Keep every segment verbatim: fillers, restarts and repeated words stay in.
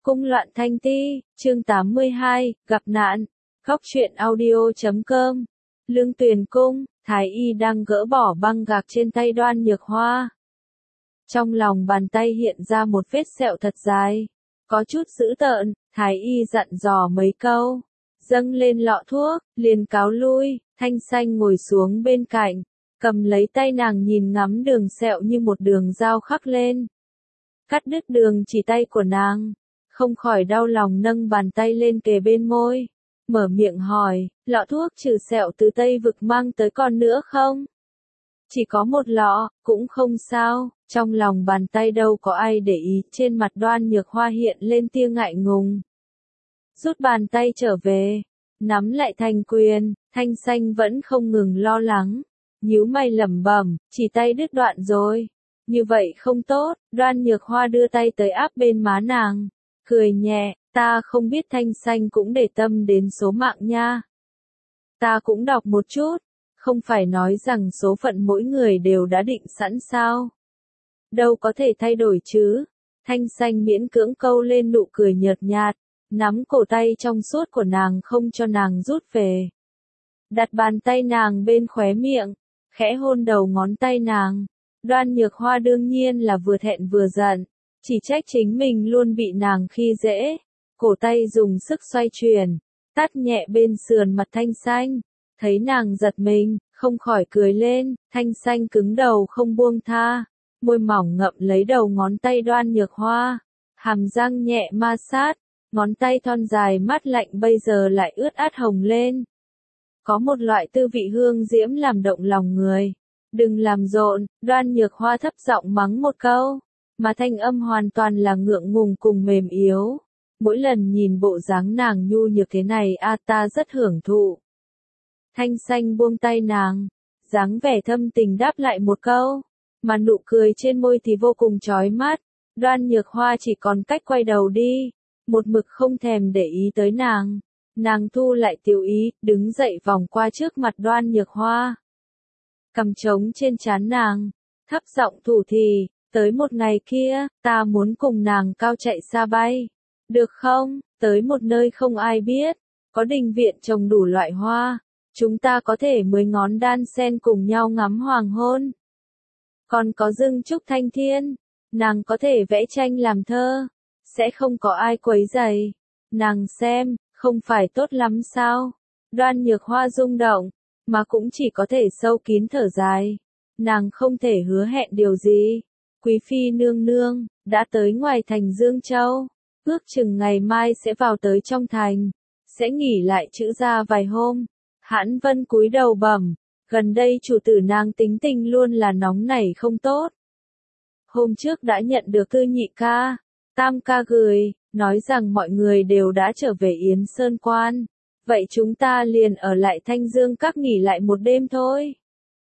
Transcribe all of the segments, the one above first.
Cung loạn thanh ti, chương tám mươi hai, gặp nạn. Góc truyện audio chấm com. Lương Tuyền cung, Thái y đang gỡ bỏ băng gạc trên tay Đoan Nhược Hoa. Trong lòng bàn tay hiện ra một vết sẹo thật dài, có chút dữ tợn. Thái y dặn dò mấy câu, dâng lên lọ thuốc, liền cáo lui. Thanh Xanh ngồi xuống bên cạnh, cầm lấy tay nàng nhìn ngắm đường sẹo như một đường dao khắc lên, cắt đứt đường chỉ tay của nàng. Không khỏi đau lòng nâng bàn tay lên kề bên môi, mở miệng hỏi, lọ thuốc trừ sẹo từ Tây Vực mang tới còn nữa không? Chỉ có một lọ, cũng không sao. Trong lòng bàn tay đâu có ai để ý, trên mặt Đoan Nhược Hoa hiện lên tia ngại ngùng. Rút bàn tay trở về, nắm lại thành quyền. Thanh Xanh vẫn không ngừng lo lắng, nhíu mày lẩm bẩm, chỉ tay đứt đoạn rồi. Như vậy không tốt. Đoan Nhược Hoa đưa tay tới áp bên má nàng, cười nhẹ, ta không biết. Thanh Xanh cũng để tâm đến số mạng nha. Ta cũng đọc một chút, không phải nói rằng số phận mỗi người đều đã định sẵn sao? Đâu có thể thay đổi chứ. Thanh Xanh miễn cưỡng câu lên nụ cười nhợt nhạt, nắm cổ tay trong suốt của nàng không cho nàng rút về. Đặt bàn tay nàng bên khóe miệng, khẽ hôn đầu ngón tay nàng. Đoan Nhược Hoa đương nhiên là vừa thẹn vừa giận, chỉ trách chính mình luôn bị nàng khi dễ. Cổ tay dùng sức xoay chuyển, tát nhẹ bên sườn mặt Thanh Xanh. Thấy nàng giật mình, không khỏi cười lên. Thanh Xanh cứng đầu không buông tha, môi mỏng ngậm lấy đầu ngón tay Đoan Nhược Hoa, hàm răng nhẹ ma sát, ngón tay thon dài mát lạnh bây giờ lại ướt át hồng lên. Có một loại tư vị hương diễm làm động lòng người. Đừng làm rộn. Đoan Nhược Hoa thấp giọng mắng một câu, mà thanh âm hoàn toàn là ngượng ngùng cùng mềm yếu. Mỗi lần nhìn bộ dáng nàng nhu nhược thế này a ta rất hưởng thụ. Thanh Xanh buông tay nàng, dáng vẻ thâm tình đáp lại một câu, mà nụ cười trên môi thì vô cùng chói mắt. Đoan Nhược Hoa chỉ còn cách quay đầu đi, một mực không thèm để ý tới nàng. Nàng thu lại tiểu ý, đứng dậy vòng qua trước mặt Đoan Nhược Hoa, cầm trống trên trán nàng, thấp giọng thủ thỉ, tới một ngày kia, ta muốn cùng nàng cao chạy xa bay. Được không? Tới một nơi không ai biết, có đình viện trồng đủ loại hoa, chúng ta có thể mười ngón đan sen cùng nhau ngắm hoàng hôn. Còn có rừng trúc thanh thiên, nàng có thể vẽ tranh làm thơ, sẽ không có ai quấy rầy. Nàng xem, không phải tốt lắm sao? Đoan Nhược Hoa rung động, mà cũng chỉ có thể sâu kín thở dài. Nàng không thể hứa hẹn điều gì. Quý phi nương nương, đã tới ngoài thành Dương Châu, ước chừng ngày mai sẽ vào tới trong thành, sẽ nghỉ lại chữ ra vài hôm. Hãn Vân cúi đầu bẩm, gần đây chủ tử nàng tính tình luôn là nóng nảy không tốt. Hôm trước đã nhận được thư nhị ca, tam ca gửi, nói rằng mọi người đều đã trở về Yến Sơn Quan. Vậy chúng ta liền ở lại Thanh Dương Các nghỉ lại một đêm thôi.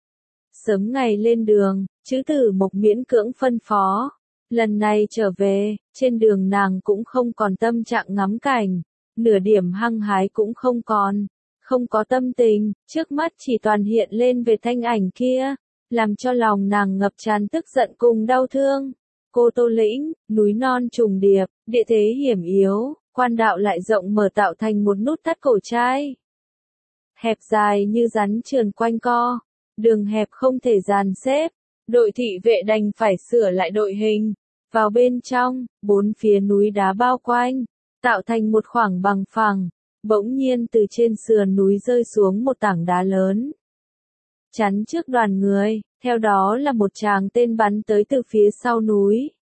Sớm ngày lên đường, chữ tử Mộc miễn cưỡng phân phó. Lần này trở về, trên đường nàng cũng không còn tâm trạng ngắm cảnh, nửa điểm hăng hái cũng không còn, không có tâm tình, trước mắt chỉ toàn hiện lên về thanh ảnh kia, làm cho lòng nàng ngập tràn tức giận cùng đau thương. Cô Tô Lĩnh, núi non trùng điệp, địa thế hiểm yếu, quan đạo lại rộng mở tạo thành một nút thắt cổ trai. Hẹp dài như rắn trườn quanh co, đường hẹp không thể dàn xếp, đội thị vệ đành phải sửa lại đội hình. Vào bên trong, bốn phía núi đá bao quanh, tạo thành một khoảng bằng phẳng, bỗng nhiên từ trên sườn núi rơi xuống một tảng đá lớn, chắn trước đoàn người, theo đó là một tràng tên bắn tới từ phía sau núi.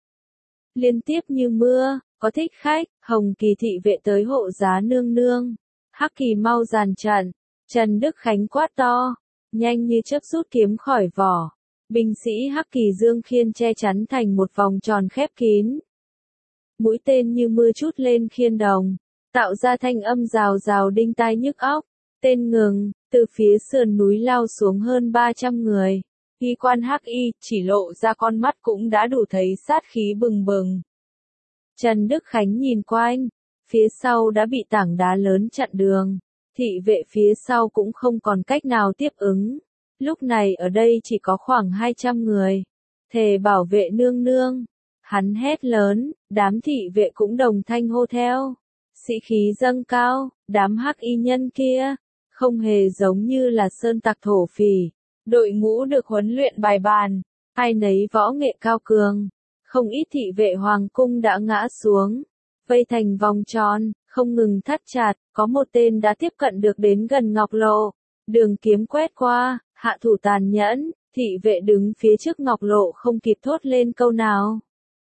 Liên tiếp như mưa, có thích khách, Hồng Kỳ thị vệ tới hộ giá nương nương. Hắc Kỳ mau dàn trận, Trần Đức Khánh quát to, nhanh như chớp rút kiếm khỏi vỏ. Binh sĩ Hắc Kỳ Dương khiên che chắn thành một vòng tròn khép kín. Mũi tên như mưa trút lên khiên đồng, tạo ra thanh âm rào rào đinh tai nhức óc. Tên ngừng, từ phía sườn núi lao xuống hơn ba trăm người. Y quan Hắc Y chỉ lộ ra con mắt cũng đã đủ thấy sát khí bừng bừng. Trần Đức Khánh nhìn quanh, phía sau đã bị tảng đá lớn chặn đường, thị vệ phía sau cũng không còn cách nào tiếp ứng. Lúc này ở đây chỉ có khoảng hai trăm người, thề bảo vệ nương nương. Hắn hét lớn, đám thị vệ cũng đồng thanh hô theo. Sĩ khí dâng cao, đám hắc y nhân kia, không hề giống như là sơn tặc thổ phỉ. Đội ngũ được huấn luyện bài bàn, ai nấy võ nghệ cao cường. Không ít thị vệ hoàng cung đã ngã xuống, vây thành vòng tròn, không ngừng thắt chặt, có một tên đã tiếp cận được đến gần Ngọc Lộ. Đường kiếm quét qua, hạ thủ tàn nhẫn, thị vệ đứng phía trước Ngọc Lộ không kịp thốt lên câu nào.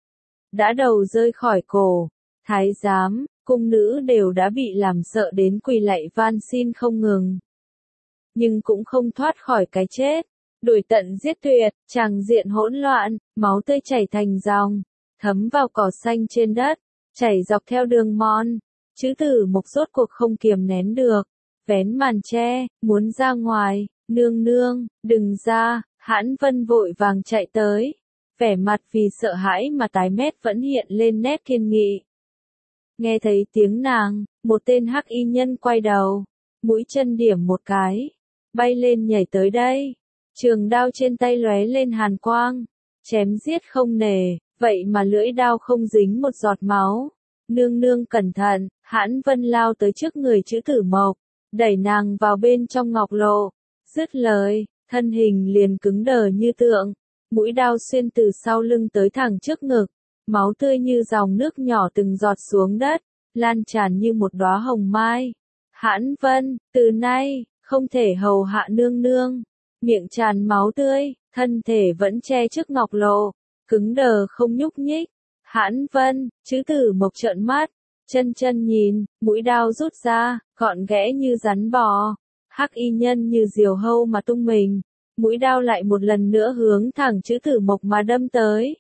Đã đầu rơi khỏi cổ, thái giám, cung nữ đều đã bị làm sợ đến quỳ lạy van xin không ngừng. Nhưng cũng không thoát khỏi cái chết. Đuổi tận giết tuyệt, tràng diện hỗn loạn, máu tươi chảy thành dòng, thấm vào cỏ xanh trên đất, chảy dọc theo đường mòn. Chữ Tử Mộc rốt cuộc không kiềm nén được, vén màn che, muốn ra ngoài, nương nương, đừng ra, Hãn Vân vội vàng chạy tới, vẻ mặt vì sợ hãi mà tái mét vẫn hiện lên nét kiên nghị. Nghe thấy tiếng nàng, một tên hắc y nhân quay đầu, mũi chân điểm một cái, bay lên nhảy tới đây. Trường đao trên tay lóe lên hàn quang, chém giết không nề, vậy mà lưỡi đao không dính một giọt máu. Nương nương cẩn thận, Hãn Vân lao tới trước người Chữ Tử Mộc, đẩy nàng vào bên trong Ngọc Lộ. Dứt lời, thân hình liền cứng đờ như tượng, mũi đao xuyên từ sau lưng tới thẳng trước ngực, máu tươi như dòng nước nhỏ từng giọt xuống đất, lan tràn như một đóa hồng mai. Hãn Vân, từ nay, không thể hầu hạ nương nương. Miệng tràn máu tươi, thân thể vẫn che trước Ngọc Lộ, cứng đờ không nhúc nhích. Hãn Vân, Chữ Tử Mộc trợn mắt, chân chân nhìn, mũi đao rút ra, gọn ghẽ như rắn bò. Hắc y nhân như diều hâu mà tung mình, mũi đao lại một lần nữa hướng thẳng Chữ Tử Mộc mà đâm tới.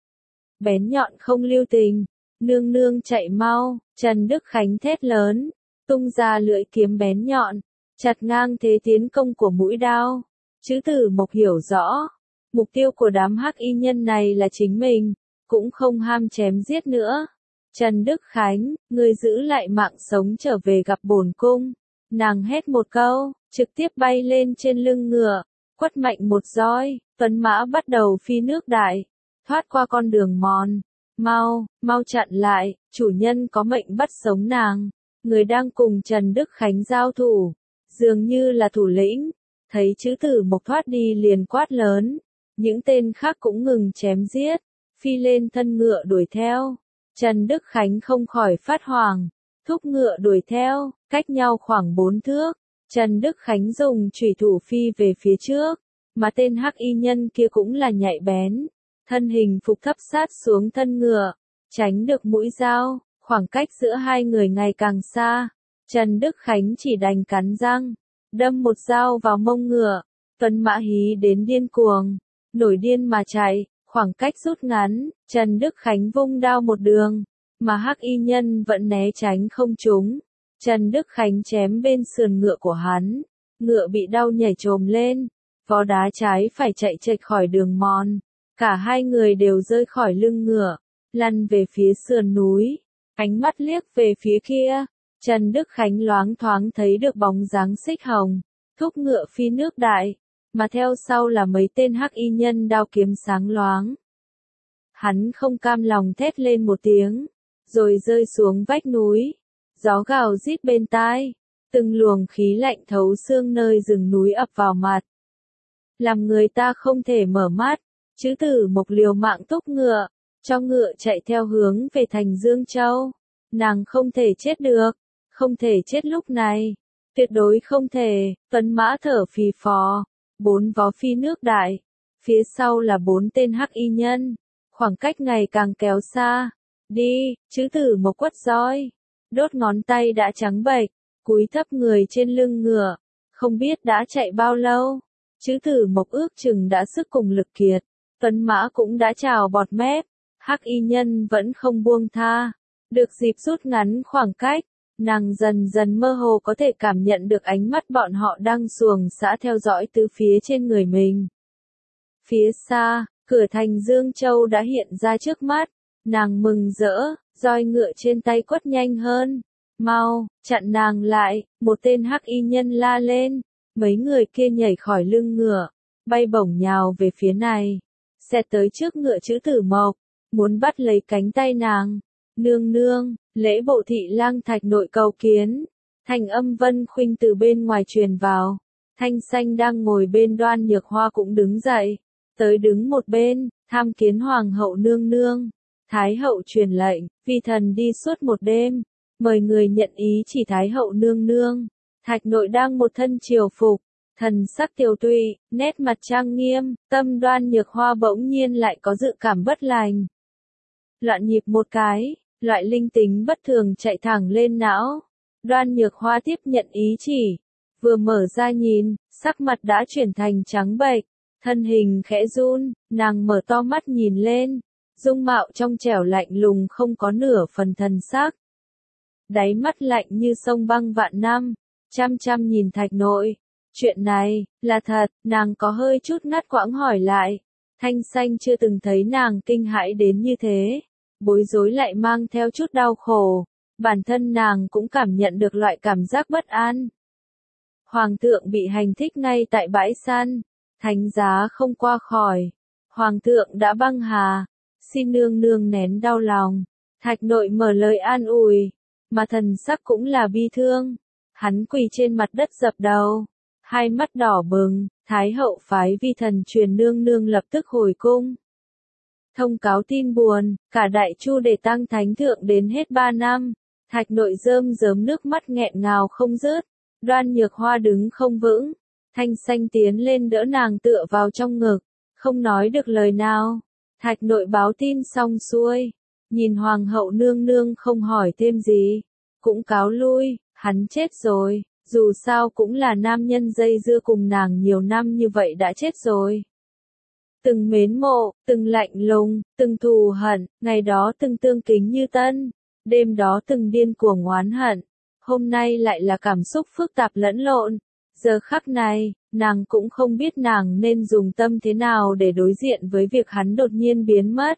Bén nhọn không lưu tình, nương nương chạy mau, Trần Đức Khánh thét lớn, tung ra lưỡi kiếm bén nhọn, chặt ngang thế tiến công của mũi đao. Chữ Tử Mộc hiểu rõ, mục tiêu của đám hắc y nhân này là chính mình, cũng không ham chém giết nữa. Trần Đức Khánh, ngươi giữ lại mạng sống trở về gặp bổn cung. Nàng hét một câu, trực tiếp bay lên trên lưng ngựa, quất mạnh một roi, tuấn mã bắt đầu phi nước đại, thoát qua con đường mòn. Mau, mau chặn lại, chủ nhân có mệnh bắt sống nàng. Người đang cùng Trần Đức Khánh giao thủ, dường như là thủ lĩnh. Thấy Chữ Tử Mộc thoát đi liền quát lớn, những tên khác cũng ngừng chém giết, phi lên thân ngựa đuổi theo. Trần Đức Khánh không khỏi phát hoảng, thúc ngựa đuổi theo, cách nhau khoảng bốn thước. Trần Đức Khánh dùng chủy thủ phi về phía trước, mà tên hắc y nhân kia cũng là nhạy bén, thân hình phục thấp sát xuống thân ngựa, tránh được mũi dao, khoảng cách giữa hai người ngày càng xa. Trần Đức Khánh chỉ đành cắn răng, đâm một dao vào mông ngựa, tuấn mã hí đến điên cuồng, nổi điên mà chạy, khoảng cách rút ngắn, Trần Đức Khánh vung đao một đường, mà hắc y nhân vẫn né tránh không trúng. Trần Đức Khánh chém bên sườn ngựa của hắn, ngựa bị đau nhảy trồm lên, vó đá trái phải chạy chệch khỏi đường mòn, cả hai người đều rơi khỏi lưng ngựa, lăn về phía sườn núi, ánh mắt liếc về phía kia. Trần Đức Khánh loáng thoáng thấy được bóng dáng Xích Hồng, thúc ngựa phi nước đại, mà theo sau là mấy tên hắc y nhân đao kiếm sáng loáng. Hắn không cam lòng thét lên một tiếng, rồi rơi xuống vách núi, gió gào rít bên tai, từng luồng khí lạnh thấu xương nơi rừng núi ập vào mặt. Làm người ta không thể mở mắt, Chữ Tử Mộc liều mạng thúc ngựa, cho ngựa chạy theo hướng về thành Dương Châu. Nàng không thể chết được. Không thể chết lúc này, tuyệt đối không thể. Tuấn mã thở phì phò, bốn vó phi nước đại, phía sau là bốn tên hắc y nhân, khoảng cách ngày càng kéo xa. Đi, Chữ Tử Mộc quất roi, đốt ngón tay đã trắng bệch, cúi thấp người trên lưng ngựa, không biết đã chạy bao lâu. Chữ Tử Mộc ước chừng đã sức cùng lực kiệt, tuấn mã cũng đã trào bọt mép, hắc y nhân vẫn không buông tha. Được dịp rút ngắn khoảng cách, nàng dần dần mơ hồ có thể cảm nhận được ánh mắt bọn họ đang xuồng xã theo dõi tứ phía trên người mình. Phía xa, cửa thành Dương Châu đã hiện ra trước mắt, nàng mừng rỡ, roi ngựa trên tay quất nhanh hơn. Mau, chặn nàng lại, một tên hắc y nhân la lên, mấy người kia nhảy khỏi lưng ngựa, bay bổng nhào về phía này, xẹt tới trước ngựa Chữ Tử Mộc. muốn bắt lấy cánh tay nàng. Nương nương, lễ bộ thị lang Thạch Nội cầu kiến. Thanh âm Vân Khuynh từ bên ngoài truyền vào. Thanh Xanh đang ngồi bên Đoan Nhược Hoa cũng đứng dậy, tới đứng một bên, tham kiến hoàng hậu nương nương. Thái hậu truyền lệnh, vi thần đi suốt một đêm, mời người nhận ý chỉ Thái hậu nương nương. Thạch Nội đang một thân triều phục, thần sắc tiều tụy, nét mặt trang nghiêm, tâm Đoan Nhược Hoa bỗng nhiên lại có dự cảm bất lành. Loạn nhịp một cái, loại linh tính bất thường chạy thẳng lên não. Đoan Nhược Hoa tiếp nhận ý chỉ, vừa mở ra nhìn, sắc mặt đã chuyển thành trắng bệch, thân hình khẽ run, nàng mở to mắt nhìn lên, dung mạo trong trẻo lạnh lùng không có nửa phần thần sắc. Đáy mắt lạnh như sông băng vạn năm, chăm chăm nhìn Thạch Nội. Chuyện này, là thật, nàng có hơi chút ngắt quãng hỏi lại. Thanh Xanh chưa từng thấy nàng kinh hãi đến như thế, bối rối lại mang theo chút đau khổ. Bản thân nàng cũng cảm nhận được loại cảm giác bất an. Hoàng thượng bị hành thích ngay tại bãi săn, thánh giá không qua khỏi. Hoàng thượng đã băng hà, xin nương nương nén đau lòng. Thạch Nội mở lời an ủi, mà thần sắc cũng là bi thương. Hắn quỳ trên mặt đất dập đầu, hai mắt đỏ bừng. Thái hậu phái vi thần truyền nương nương lập tức hồi cung. Thông cáo tin buồn, cả đại chu để tăng thánh thượng đến hết ba năm. Thạch Nội rơm rớm nước mắt nghẹn ngào không dứt. Đoan Nhược Hoa đứng không vững. Thanh Xanh tiến lên đỡ nàng tựa vào trong ngực, không nói được lời nào. Thạch Nội báo tin xong xuôi, nhìn hoàng hậu nương nương không hỏi thêm gì, cũng cáo lui. Hắn chết rồi, dù sao cũng là nam nhân dây dưa cùng nàng nhiều năm như vậy đã chết rồi. Từng mến mộ, từng lạnh lùng, từng thù hận, ngày đó từng tương kính như tân, đêm đó từng điên cuồng oán hận, hôm nay lại là cảm xúc phức tạp lẫn lộn. Giờ khắc này, nàng cũng không biết nàng nên dùng tâm thế nào để đối diện với việc hắn đột nhiên biến mất.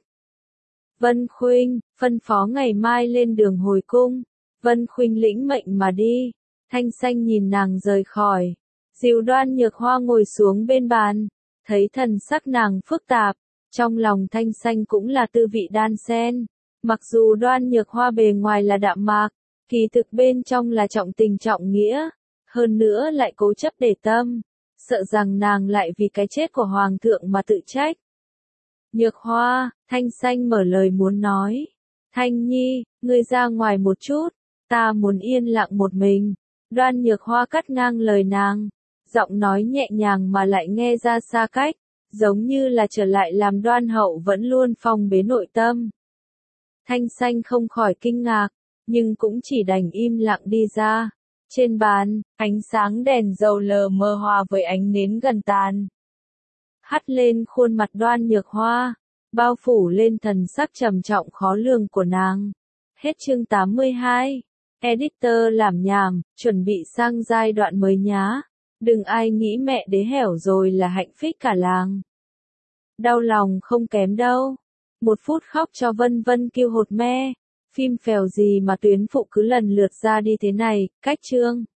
Vân Khuynh, phân phó ngày mai lên đường hồi cung. Vân Khuynh lĩnh mệnh mà đi. Thanh Xanh nhìn nàng rời khỏi, dìu Đoan Nhược Hoa ngồi xuống bên bàn, thấy thần sắc nàng phức tạp, trong lòng Thanh Xanh cũng là tư vị đan xen. Mặc dù Đoan Nhược Hoa bề ngoài là đạm mạc, kỳ thực bên trong là trọng tình trọng nghĩa, hơn nữa lại cố chấp để tâm, sợ rằng nàng lại vì cái chết của hoàng thượng mà tự trách. Nhược Hoa, Thanh Xanh mở lời muốn nói, Thanh Nhi, ngươi ra ngoài một chút, ta muốn yên lặng một mình. Đoan Nhược Hoa cắt ngang lời nàng, giọng nói nhẹ nhàng mà lại nghe ra xa cách, giống như là trở lại làm Đoan hậu vẫn luôn phong bế nội tâm. Thanh Xanh không khỏi kinh ngạc, nhưng cũng chỉ đành im lặng đi ra. Trên bàn, ánh sáng đèn dầu lờ mờ hòa với ánh nến gần tàn, hắt lên khuôn mặt Đoan Nhược Hoa, bao phủ lên thần sắc trầm trọng khó lường của nàng. Hết chương tám mươi hai. Editor làm nhảm, chuẩn bị sang giai đoạn mới nhá. Đừng ai nghĩ mẹ đế hẻo rồi là hạnh phúc cả làng. Đau lòng không kém đâu. Một phút khóc cho Vân Vân kêu hột me. Phim phèo gì mà tuyến phụ cứ lần lượt ra đi thế này, cách chương.